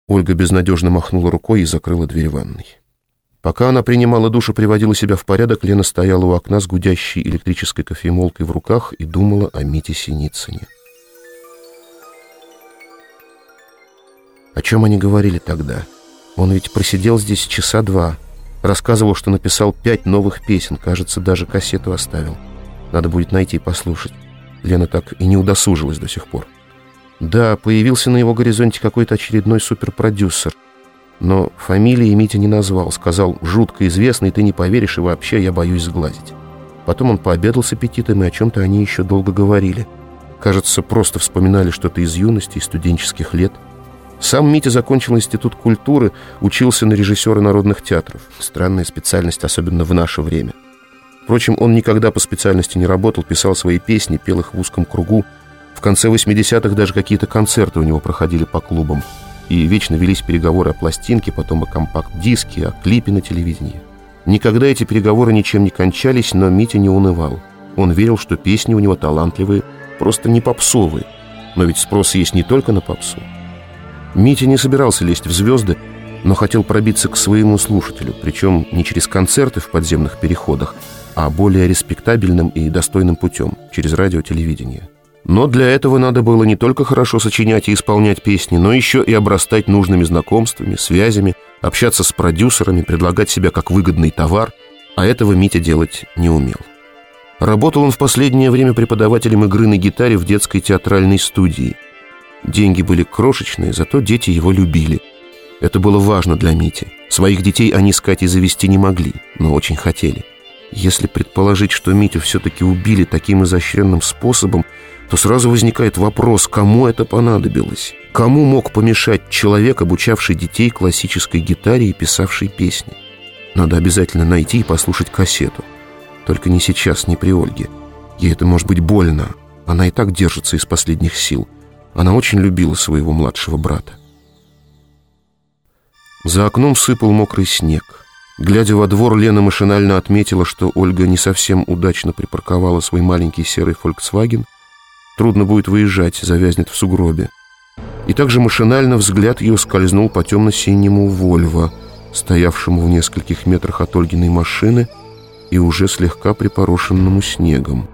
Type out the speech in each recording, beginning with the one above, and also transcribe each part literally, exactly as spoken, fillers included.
Ольга безнадежно махнула рукой и закрыла дверь ванной. Пока она принимала душ и приводила себя в порядок, Лена стояла у окна с гудящей электрической кофемолкой в руках и думала о Мите Синицыне. О чем они говорили тогда? Он ведь просидел здесь часа два. Рассказывал, что написал пять новых песен. Кажется, даже кассету оставил. Надо будет найти и послушать. Лена так и не удосужилась до сих пор. Да, появился на его горизонте какой-то очередной суперпродюсер. Но фамилии Митя не назвал. Сказал: жутко известный, ты не поверишь, и вообще я боюсь сглазить. Потом он пообедал с аппетитом, и о чем-то они еще долго говорили. Кажется, просто вспоминали что-то из юности и студенческих лет. Сам Митя закончил институт культуры, учился на режиссера народных театров. Странная специальность, особенно в наше время. Впрочем, он никогда по специальности не работал, писал свои песни, пел их в узком кругу. В конце восьмидесятых даже какие-то концерты у него проходили по клубам. И вечно велись переговоры о пластинке, потом о компакт-диске, о клипе на телевидении. Никогда эти переговоры ничем не кончались, но Митя не унывал. Он верил, что песни у него талантливые, просто не попсовые. Но ведь спрос есть не только на попсу. Митя не собирался лезть в звезды, но хотел пробиться к своему слушателю, причем не через концерты в подземных переходах, а более респектабельным и достойным путем, через радио-телевидение. Но для этого надо было не только хорошо сочинять и исполнять песни, но еще и обрастать нужными знакомствами, связями, общаться с продюсерами, предлагать себя как выгодный товар, а этого Митя делать не умел. Работал он в последнее время преподавателем игры на гитаре в детской театральной студии. Деньги были крошечные, зато дети его любили. Это было важно для Мити. Своих детей они с Катей завести не могли, но очень хотели. Если предположить, что Митю все-таки убили таким изощренным способом, то сразу возникает вопрос, кому это понадобилось? Кому мог помешать человек, обучавший детей классической гитаре и писавший песни? Надо обязательно найти и послушать кассету. Только не сейчас, не при Ольге. Ей это может быть больно. Она и так держится из последних сил. Она очень любила своего младшего брата. За окном сыпал мокрый снег. Глядя во двор, Лена машинально отметила, что Ольга не совсем удачно припарковала свой маленький серый «Фольксваген». Трудно будет выезжать, завязнет в сугробе. И также машинально взгляд ее скользнул по темно-синему «Вольво», стоявшему в нескольких метрах от Ольгиной машины и уже слегка припорошенному снегом.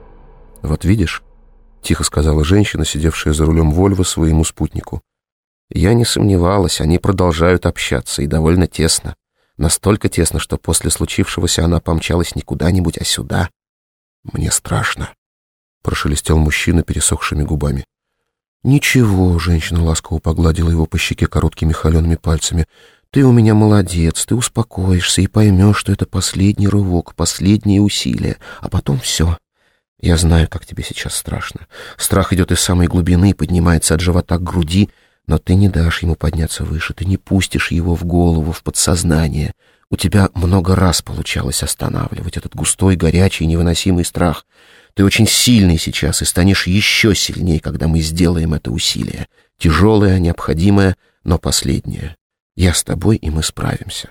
«Вот видишь», — тихо сказала женщина, сидевшая за рулем «Вольво», своему спутнику. «Я не сомневалась, они продолжают общаться, и довольно тесно. Настолько тесно, что после случившегося она помчалась не куда-нибудь, а сюда. Мне страшно», — прошелестел мужчина пересохшими губами. «Ничего», — женщина ласково погладила его по щеке короткими холеными пальцами. «Ты у меня молодец, ты успокоишься и поймешь, что это последний рывок, последние усилия, а потом все. Я знаю, как тебе сейчас страшно. Страх идет из самой глубины, поднимается от живота к груди, но ты не дашь ему подняться выше, ты не пустишь его в голову, в подсознание. У тебя много раз получалось останавливать этот густой, горячий, невыносимый страх. Ты очень сильный сейчас и станешь еще сильнее, когда мы сделаем это усилие. Тяжелое, необходимое, но последнее. Я с тобой, и мы справимся».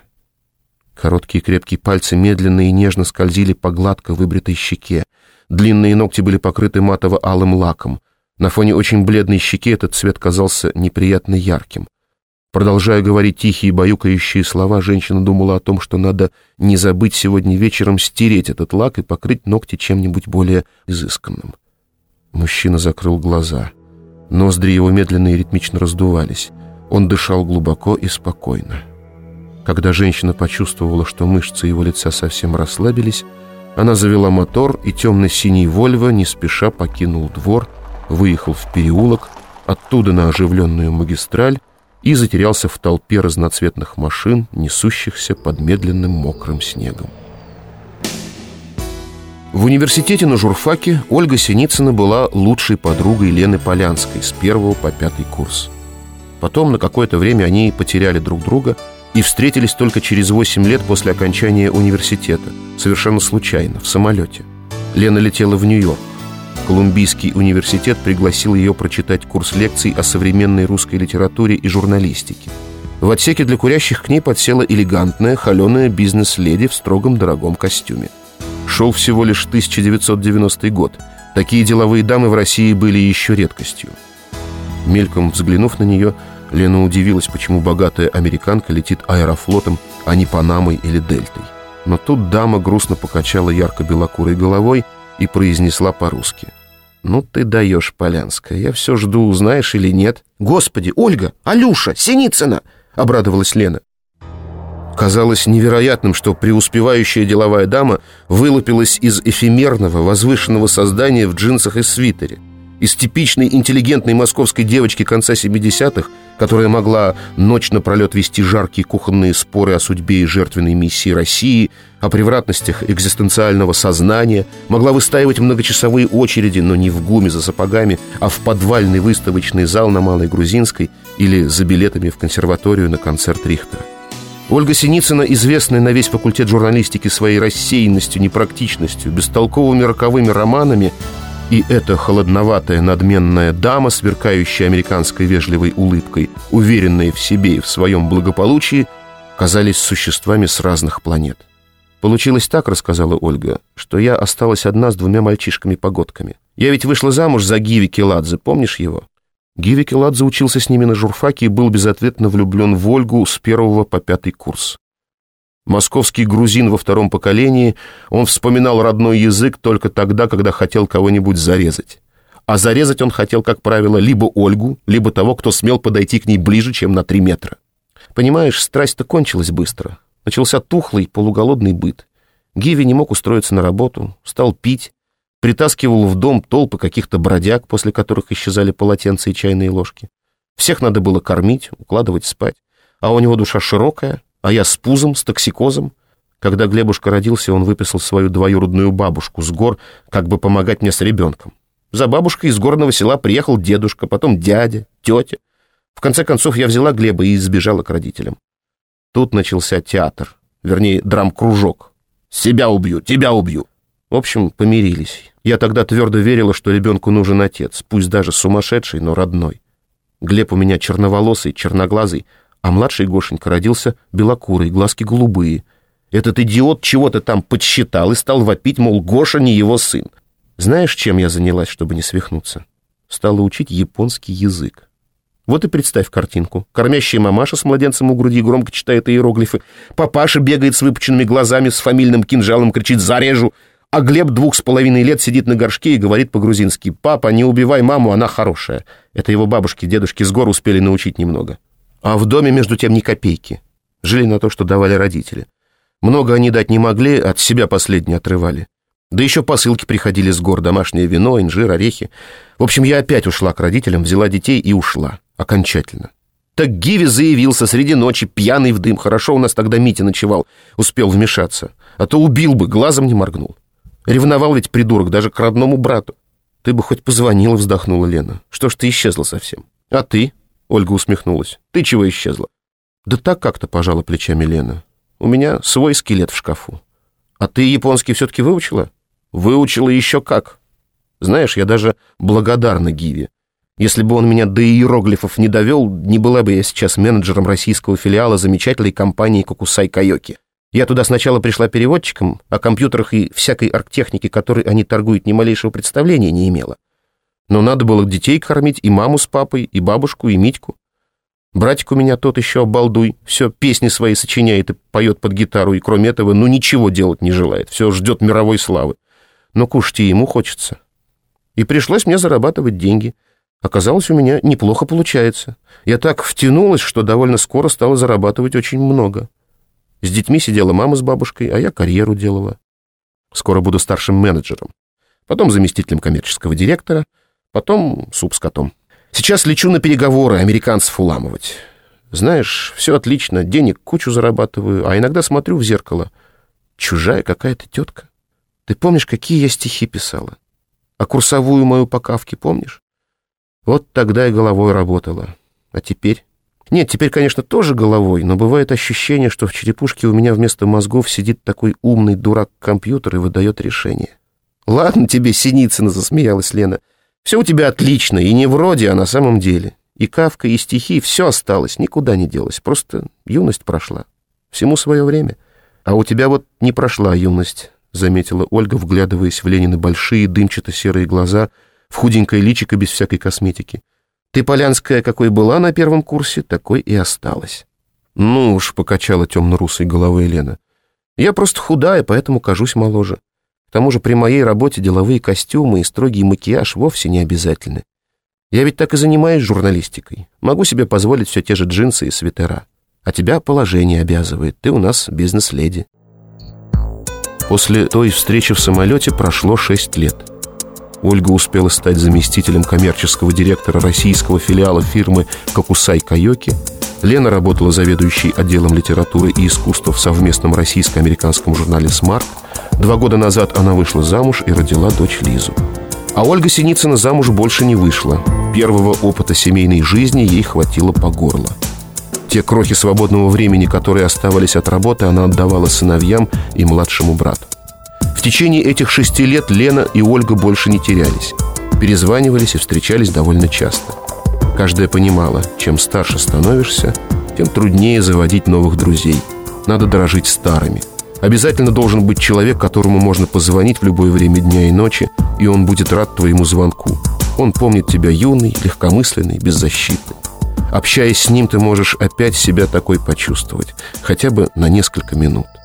Короткие крепкие пальцы медленно и нежно скользили по гладко выбритой щеке. Длинные ногти были покрыты матово-алым лаком. На фоне очень бледной щеки этот цвет казался неприятно ярким. Продолжая говорить тихие баюкающие слова, женщина думала о том, что надо не забыть сегодня вечером стереть этот лак и покрыть ногти чем-нибудь более изысканным. Мужчина закрыл глаза. Ноздри его медленно и ритмично раздувались. Он дышал глубоко и спокойно. Когда женщина почувствовала, что мышцы его лица совсем расслабились, она завела мотор, и темно-синий «Вольво» не спеша покинул двор, выехал в переулок, оттуда на оживленную магистраль и затерялся в толпе разноцветных машин, несущихся под медленным мокрым снегом. В университете на журфаке Ольга Синицына была лучшей подругой Лены Полянской с первого по пятый курс. Потом на какое-то время они потеряли друг друга и встретились только через восемь лет после окончания университета, совершенно случайно, в самолете. Лена летела в Нью-Йорк. Колумбийский университет пригласил ее прочитать курс лекций о современной русской литературе и журналистике. В отсеке для курящих к ней подсела элегантная, холеная бизнес-леди в строгом дорогом костюме. Шел всего лишь тысяча девятьсот девяностый год. Такие деловые дамы в России были еще редкостью. Мельком взглянув на нее, Лена удивилась, почему богатая американка летит аэрофлотом, а не Панамой или Дельтой. Но тут дама грустно покачала ярко-белокурой головой и произнесла по-русски: «Ну ты даешь, Полянская, я все жду, знаешь или нет». «Господи, Ольга, Алюша, Синицына!» — обрадовалась Лена. Казалось невероятным, что преуспевающая деловая дама вылупилась из эфемерного, возвышенного создания в джинсах и свитере, из типичной интеллигентной московской девочки конца семидесятых, которая могла ночь напролет вести жаркие кухонные споры о судьбе и жертвенной миссии России, о превратностях экзистенциального сознания, могла выстаивать многочасовые очереди, но не в ГУМе за сапогами, а в подвальный выставочный зал на Малой Грузинской или за билетами в консерваторию на концерт Рихтера. Ольга Синицына, известная на весь факультет журналистики своей рассеянностью, непрактичностью, бестолковыми роковыми романами, и эта холодноватая, надменная дама, сверкающая американской вежливой улыбкой, уверенная в себе и в своем благополучии, казались существами с разных планет. «Получилось так, — рассказала Ольга, — что я осталась одна с двумя мальчишками-погодками. Я ведь вышла замуж за Гиви Келадзе, помнишь его?» Гиви Келадзе учился с ними на журфаке и был безответно влюблен в Ольгу с первого по пятый курс. Московский грузин во втором поколении, он вспоминал родной язык только тогда, когда хотел кого-нибудь зарезать. А зарезать он хотел, как правило, либо Ольгу, либо того, кто смел подойти к ней ближе, чем на три метра. Понимаешь, страсть-то кончилась быстро. Начался тухлый, полуголодный быт. Гиви не мог устроиться на работу, стал пить, притаскивал в дом толпы каких-то бродяг, после которых исчезали полотенца и чайные ложки. Всех надо было кормить, укладывать спать. А у него душа широкая, а я с пузом, с токсикозом. Когда Глебушка родился, он выписал свою двоюродную бабушку с гор, как бы помогать мне с ребенком. За бабушкой из горного села приехал дедушка, потом дядя, тетя. В конце концов, я взяла Глеба и сбежала к родителям. Тут начался театр, вернее, драм-кружок. «Себя убью, тебя убью». В общем, помирились. Я тогда твердо верила, что ребенку нужен отец, пусть даже сумасшедший, но родной. Глеб у меня черноволосый, черноглазый, а младший Гошенька родился белокурый, глазки голубые. Этот идиот чего-то там подсчитал и стал вопить, мол, Гоша не его сын. Знаешь, чем я занялась, чтобы не свихнуться? Стала учить японский язык. Вот и представь картинку. Кормящая мамаша с младенцем у груди громко читает иероглифы. Папаша бегает с выпученными глазами, с фамильным кинжалом кричит «Зарежу!». А Глеб двух с половиной лет сидит на горшке и говорит по-грузински: «Папа, не убивай маму, она хорошая». Это его бабушки, дедушки с гор успели научить немного. А в доме, между тем, ни копейки. Жили на то, что давали родители. Много они дать не могли, от себя последние отрывали. Да еще посылки приходили с гор, домашнее вино, инжир, орехи. В общем, я опять ушла к родителям, взяла детей и ушла. Окончательно. Так Гиви заявился среди ночи, пьяный в дым. Хорошо у нас тогда Митя ночевал, успел вмешаться. А то убил бы, глазом не моргнул. Ревновал ведь придурок даже к родному брату. Ты бы хоть позвонила, вздохнула Лена. Что ж ты исчезла совсем? А ты? Ольга усмехнулась. Ты чего исчезла? Да так как-то, пожала плечами Лена. У меня свой скелет в шкафу. А ты японский все-таки выучила? Выучила еще как. Знаешь, я даже благодарна Гиви. Если бы он меня до иероглифов не довел, не была бы я сейчас менеджером российского филиала замечательной компании «Кокусай Кайоки». Я туда сначала пришла переводчиком, о компьютерах и всякой арктехнике, которой они торгуют, ни малейшего представления не имела. Но надо было детей кормить, и маму с папой, и бабушку, и Митьку. Братик у меня тот еще обалдуй, все песни свои сочиняет и поет под гитару, и кроме этого, ну ничего делать не желает, все ждет мировой славы. Но кушать и ему хочется. И пришлось мне зарабатывать деньги. Оказалось, у меня неплохо получается. Я так втянулась, что довольно скоро стала зарабатывать очень много. С детьми сидела мама с бабушкой, а я карьеру делала. Скоро буду старшим менеджером, потом заместителем коммерческого директора, потом суп с котом. Сейчас лечу на переговоры американцев уламывать. Знаешь, все отлично, денег кучу зарабатываю, а иногда смотрю в зеркало. Чужая какая-то тетка. Ты помнишь, какие я стихи писала? А курсовую мою по Кафке помнишь? Вот тогда и головой работала. А теперь... Нет, теперь, конечно, тоже головой, но бывает ощущение, что в черепушке у меня вместо мозгов сидит такой умный дурак-компьютер и выдает решение. «Ладно тебе, Синицына», — засмеялась Лена. «Все у тебя отлично, и не вроде, а на самом деле. И Кафка, и стихи, все осталось, никуда не делось. Просто юность прошла. Всему свое время. А у тебя вот не прошла юность», — заметила Ольга, вглядываясь в Ленины большие дымчато-серые глаза, в худенькое личико без всякой косметики. Ты, Полянская, какой была на первом курсе, такой и осталась. Ну уж, покачала темно-русой головой Лена. Я просто худая, поэтому кажусь моложе. К тому же при моей работе деловые костюмы и строгий макияж вовсе не обязательны. Я ведь так и занимаюсь журналистикой. Могу себе позволить все те же джинсы и свитера. А тебя положение обязывает. Ты у нас бизнес-леди. После той встречи в самолете прошло шесть лет. Ольга успела стать заместителем коммерческого директора российского филиала фирмы «Кокусай-Кайоки». Лена работала заведующей отделом литературы и искусства в совместном российско-американском журнале «Смарт». Два года назад она вышла замуж и родила дочь Лизу. А Ольга Синицына замуж больше не вышла. Первого опыта семейной жизни ей хватило по горло. Те крохи свободного времени, которые оставались от работы, она отдавала сыновьям и младшему брату. В течение этих шести лет Лена и Ольга больше не терялись. Перезванивались и встречались довольно часто. Каждая понимала, чем старше становишься, тем труднее заводить новых друзей. Надо дорожить старыми. Обязательно должен быть человек, которому можно позвонить в любое время дня и ночи, и он будет рад твоему звонку. Он помнит тебя юный, легкомысленный, беззащитный. Общаясь с ним, ты можешь опять себя такой почувствовать, хотя бы на несколько минут.